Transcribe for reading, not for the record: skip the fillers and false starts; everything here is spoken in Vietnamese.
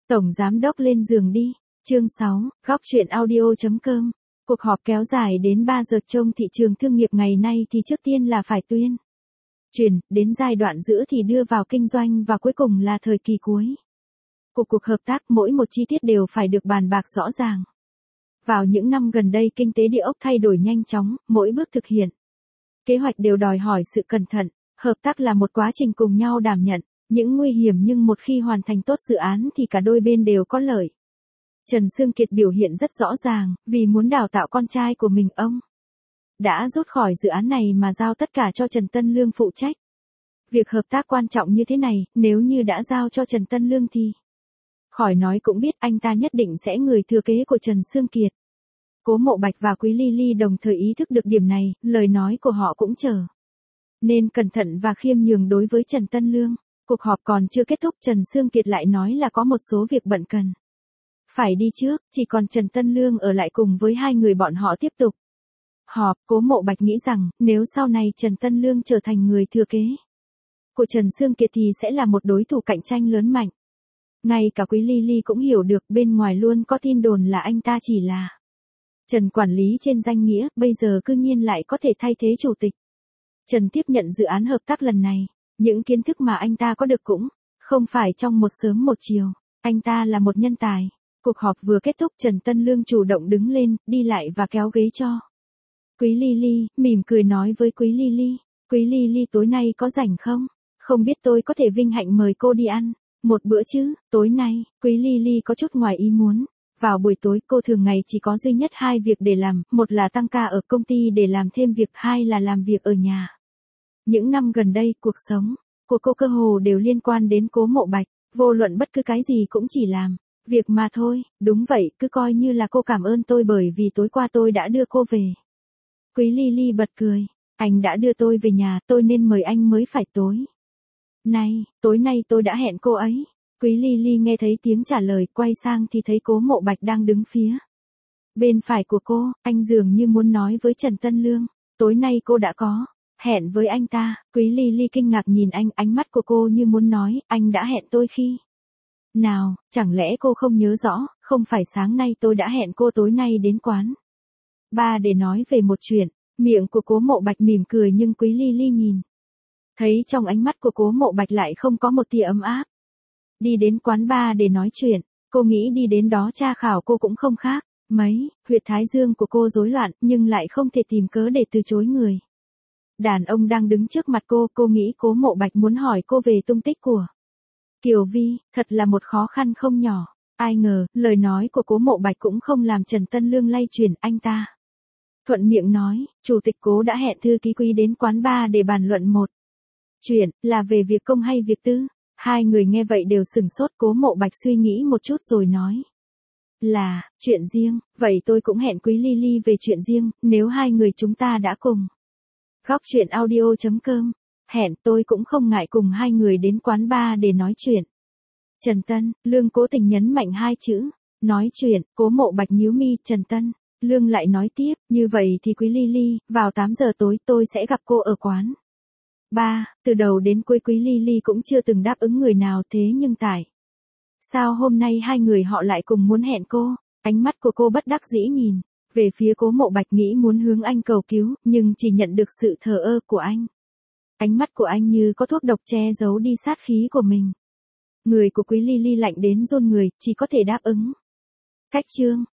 Tổng giám đốc lên giường đi. Chương 6, góc truyện audio.com. Cuộc họp kéo dài đến 3 giờ. Trong thị trường thương nghiệp ngày nay thì trước tiên là phải tuyên truyền, đến giai đoạn giữa thì đưa vào kinh doanh và cuối cùng là thời kỳ cuối. Cuộc hợp tác mỗi một chi tiết đều phải được bàn bạc rõ ràng. Vào những năm gần đây kinh tế địa ốc thay đổi nhanh chóng, mỗi bước thực hiện kế hoạch đều đòi hỏi sự cẩn thận. Hợp tác là một quá trình cùng nhau đảm nhận những nguy hiểm, nhưng một khi hoàn thành tốt dự án thì cả đôi bên đều có lợi. Trần Sương Kiệt biểu hiện rất rõ ràng, vì muốn đào tạo con trai của mình, ông đã rút khỏi dự án này mà giao tất cả cho Trần Tân Lương phụ trách. Việc hợp tác quan trọng như thế này, nếu như đã giao cho Trần Tân Lương thì khỏi nói cũng biết anh ta nhất định sẽ người thừa kế của Trần Sương Kiệt. Cố Mộ Bạch và Quý Ly Ly đồng thời ý thức được điểm này, lời nói của họ cũng trở nên cẩn thận và khiêm nhường đối với Trần Tân Lương. Cuộc họp còn chưa kết thúc, Trần Sương Kiệt lại nói là có một số việc bận cần phải đi trước, chỉ còn Trần Tân Lương ở lại cùng với hai người bọn họ tiếp tục họp. Cố Mộ Bạch nghĩ rằng, nếu sau này Trần Tân Lương trở thành người thừa kế của Trần Sương Kiệt thì sẽ là một đối thủ cạnh tranh lớn mạnh. Ngay cả Quý Ly Ly cũng hiểu được, bên ngoài luôn có tin đồn là anh ta chỉ là Trần quản lý trên danh nghĩa, bây giờ cư nhiên lại có thể thay thế chủ tịch Trần tiếp nhận dự án hợp tác lần này. Những kiến thức mà anh ta có được cũng không phải trong một sớm một chiều. Anh ta là một nhân tài. Cuộc họp vừa kết thúc, Trần Tân Lương chủ động đứng lên, đi lại và kéo ghế cho Quý Ly Ly, mỉm cười nói với Quý Ly Ly. Quý Ly Ly, tối nay có rảnh không? Không biết tôi có thể vinh hạnh mời cô đi ăn một bữa chứ? Tối nay, Quý Ly Ly có chút ngoài ý muốn. Vào buổi tối, cô thường ngày chỉ có duy nhất hai việc để làm, một là tăng ca ở công ty để làm thêm việc, hai là làm việc ở nhà. Những năm gần đây, cuộc sống của cô cơ hồ đều liên quan đến Cố Mộ Bạch, vô luận bất cứ cái gì cũng chỉ làm việc mà thôi. Đúng vậy, cứ coi như là cô cảm ơn tôi bởi vì tối qua tôi đã đưa cô về. Quý Ly Ly bật cười. Anh đã đưa tôi về nhà, tôi nên mời anh mới phải. Tối nay tôi đã hẹn cô ấy. Quý Ly Ly nghe thấy tiếng trả lời, quay sang thì thấy Cố Mộ Bạch đang đứng phía bên phải của cô. Anh dường như muốn nói với Trần Tân Lương, tối nay cô đã có hẹn với anh ta. Quý Ly Ly kinh ngạc nhìn anh, ánh mắt của cô như muốn nói, anh đã hẹn tôi khi nào? Chẳng lẽ cô không nhớ rõ? Không phải sáng nay tôi đã hẹn cô tối nay đến quán bar để nói về một chuyện. Miệng của Cố Mộ Bạch mỉm cười, nhưng Quý Ly Ly nhìn thấy trong ánh mắt của Cố Mộ Bạch lại không có một tia ấm áp. Đi đến quán bar để nói chuyện, cô nghĩ đi đến đó tra khảo cô cũng không khác mấy. Huyệt thái dương của cô rối loạn, nhưng lại không thể tìm cớ để từ chối người đàn ông đang đứng trước mặt cô nghĩ Cố Mộ Bạch muốn hỏi cô về tung tích của Kiều Vi, thật là một khó khăn không nhỏ. Ai ngờ, lời nói của Cố Mộ Bạch cũng không làm Trần Tân Lương lay chuyển, anh ta thuận miệng nói, chủ tịch Cố đã hẹn thư ký Quý đến quán bar để bàn luận một chuyện, là về việc công hay việc tư. Hai người nghe vậy đều sửng sốt. Cố Mộ Bạch suy nghĩ một chút rồi nói, là chuyện riêng. Vậy tôi cũng hẹn Quý Ly Ly về chuyện riêng, nếu hai người chúng ta đã cùng góc truyện audio.com hẹn, tôi cũng không ngại cùng hai người đến quán bar để nói chuyện. Trần Tân Lương cố tình nhấn mạnh hai chữ nói chuyện. Cố Mộ Bạch nhíu mi. Trần Tân Lương lại nói tiếp, như vậy thì Quý Ly Ly, vào 8 giờ tối tôi sẽ gặp cô ở quán bar. Từ đầu đến cuối Quý Ly Ly cũng chưa từng đáp ứng người nào, thế nhưng tại sao hôm nay hai người họ lại cùng muốn hẹn cô? Ánh mắt của cô bất đắc dĩ nhìn về phía Cố Mộ Bạch, nghĩ muốn hướng anh cầu cứu, nhưng chỉ nhận được sự thờ ơ của anh. Ánh mắt của anh như có thuốc độc che giấu đi sát khí của mình. Người của Quý Ly Ly lạnh đến run người, chỉ có thể đáp ứng. Cách chương